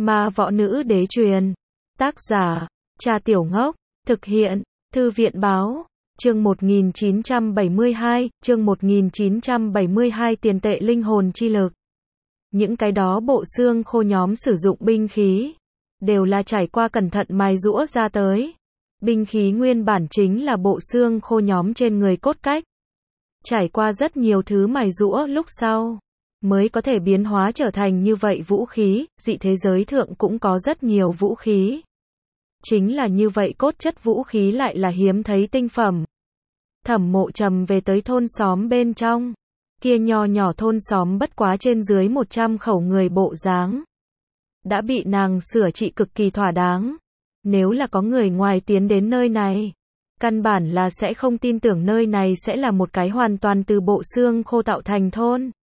Ma võ nữ đế truyền. Tác giả, Cha Tiểu Ngốc. Thực hiện, Thư viện báo. Chương 1972, chương 1972 tiền tệ linh hồn chi lực. Những cái đó bộ xương khô nhóm sử dụng binh khí, đều là trải qua cẩn thận mài giũa ra tới. Binh khí nguyên bản chính là bộ xương khô nhóm trên người cốt cách. Trải qua rất nhiều thứ mài giũa lúc sau, mới có thể biến hóa trở thành như vậy vũ khí, dị thế giới thượng cũng có rất nhiều vũ khí. Chính là như vậy cốt chất vũ khí lại là hiếm thấy tinh phẩm. Thẩm Mộ Trầm về tới thôn xóm bên trong. Kia nho nhỏ thôn xóm bất quá trên dưới 100 khẩu người bộ dáng. Đã bị nàng sửa trị cực kỳ thỏa đáng. Nếu là có người ngoài tiến đến nơi này, căn bản là sẽ không tin tưởng nơi này sẽ là một cái hoàn toàn từ bộ xương khô tạo thành thôn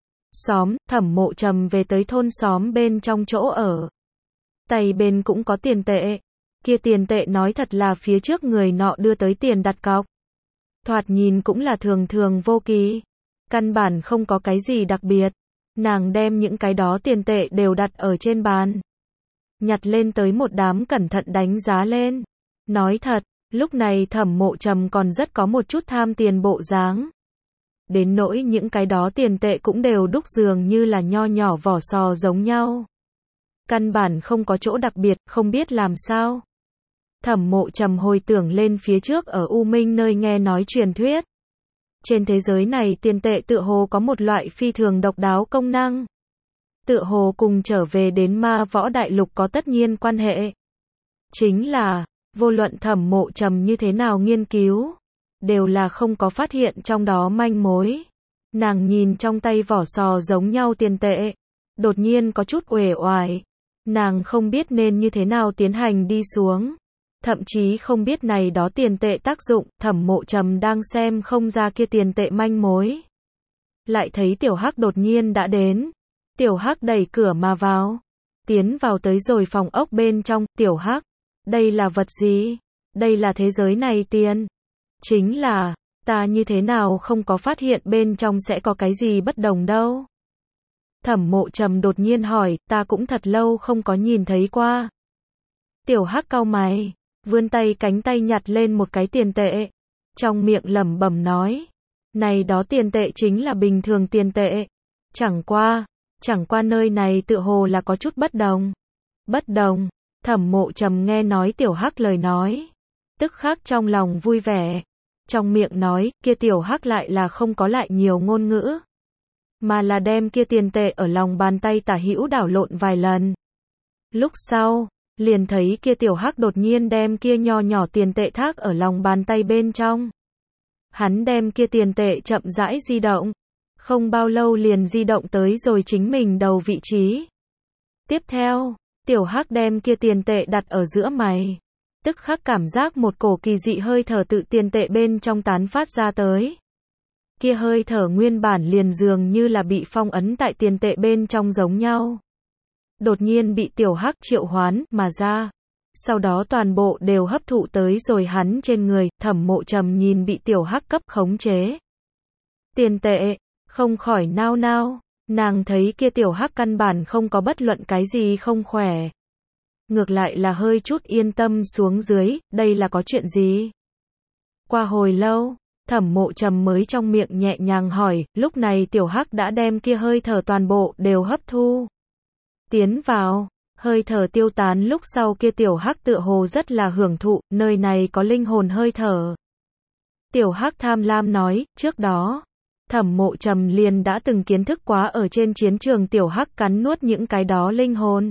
xóm. Thẩm Mộ Trầm về tới thôn xóm bên trong chỗ ở. Tay bên cũng có tiền tệ. Kia tiền tệ nói thật là phía trước người nọ đưa tới tiền đặt cọc. Thoạt nhìn cũng là thường thường vô kỳ. Căn bản không có cái gì đặc biệt. Nàng đem những cái đó tiền tệ đều đặt ở trên bàn. Nhặt lên tới một đám cẩn thận đánh giá lên. Nói thật, lúc này Thẩm Mộ Trầm còn rất có một chút tham tiền bộ dáng. Đến nỗi những cái đó tiền tệ cũng đều đúc dường như là nho nhỏ vỏ sò giống nhau. Căn bản không có chỗ đặc biệt, không biết làm sao. Thẩm Mộ Trầm hồi tưởng lên phía trước ở U Minh nơi nghe nói truyền thuyết. Trên thế giới này tiền tệ tựa hồ có một loại phi thường độc đáo công năng. Tựa hồ cùng trở về đến ma võ đại lục có tất nhiên quan hệ. Chính là, vô luận Thẩm Mộ Trầm như thế nào nghiên cứu, đều là không có phát hiện trong đó manh mối. Nàng nhìn trong tay vỏ sò giống nhau tiền tệ, đột nhiên có chút uể oải. Nàng không biết nên như thế nào tiến hành đi xuống. Thậm chí không biết này đó tiền tệ tác dụng. Thẩm Mộ Trầm đang xem không ra kia tiền tệ manh mối. Lại thấy Tiểu Hắc đột nhiên đã đến. Tiểu Hắc đẩy cửa mà vào. Tiến vào tới rồi phòng ốc bên trong. Tiểu Hắc, đây là vật gì? Đây là thế giới này tiền. Chính là, ta như thế nào không có phát hiện bên trong sẽ có cái gì bất đồng đâu. Thẩm Mộ Trầm đột nhiên hỏi, ta cũng thật lâu không có nhìn thấy qua. Tiểu Hắc cau mày, vươn tay cánh tay nhặt lên một cái tiền tệ. Trong miệng lẩm bẩm nói, này đó tiền tệ chính là bình thường tiền tệ. Chẳng qua nơi này tựa hồ là có chút bất đồng. Bất đồng, Thẩm Mộ Trầm nghe nói Tiểu Hắc lời nói. Tức khắc trong lòng vui vẻ. Trong miệng nói, kia Tiểu Hắc lại là không có lại nhiều ngôn ngữ. Mà là đem kia tiền tệ ở lòng bàn tay tả hữu đảo lộn vài lần. Lúc sau, liền thấy kia Tiểu Hắc đột nhiên đem kia nho nhỏ tiền tệ thác ở lòng bàn tay bên trong. Hắn đem kia tiền tệ chậm rãi di động. Không bao lâu liền di động tới rồi chính mình đầu vị trí. Tiếp theo, Tiểu Hắc đem kia tiền tệ đặt ở giữa mày. Tức khắc cảm giác một cổ kỳ dị hơi thở tự tiền tệ bên trong tán phát ra tới. Kia hơi thở nguyên bản liền dường như là bị phong ấn tại tiền tệ bên trong giống nhau. Đột nhiên bị Tiểu Hắc triệu hoán mà ra. Sau đó toàn bộ đều hấp thụ tới rồi hắn trên người. Thẩm Mộ Trầm nhìn bị Tiểu Hắc cấp khống chế tiền tệ, không khỏi nao nao. Nàng thấy kia Tiểu Hắc căn bản không có bất luận cái gì không khỏe. Ngược lại là hơi chút yên tâm xuống dưới, đây là có chuyện gì? Qua hồi lâu, Thẩm Mộ Trầm mới trong miệng nhẹ nhàng hỏi, lúc này Tiểu Hắc đã đem kia hơi thở toàn bộ đều hấp thu tiến vào. Hơi thở tiêu tán lúc sau kia Tiểu Hắc tựa hồ rất là hưởng thụ, nơi này có linh hồn hơi thở. Tiểu Hắc tham lam nói, trước đó, Thẩm Mộ Trầm liền đã từng kiến thức quá ở trên chiến trường Tiểu Hắc cắn nuốt những cái đó linh hồn.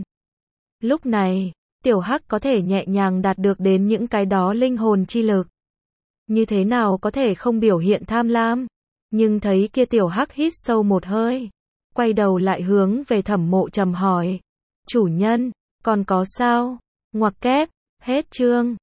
Lúc này, Tiểu Hắc có thể nhẹ nhàng đạt được đến những cái đó linh hồn chi lực. Như thế nào có thể không biểu hiện tham lam? Nhưng thấy kia Tiểu Hắc hít sâu một hơi, quay đầu lại hướng về Thẩm Mộ Trầm hỏi, chủ nhân, còn có sao? Ngoặc kép, hết chương.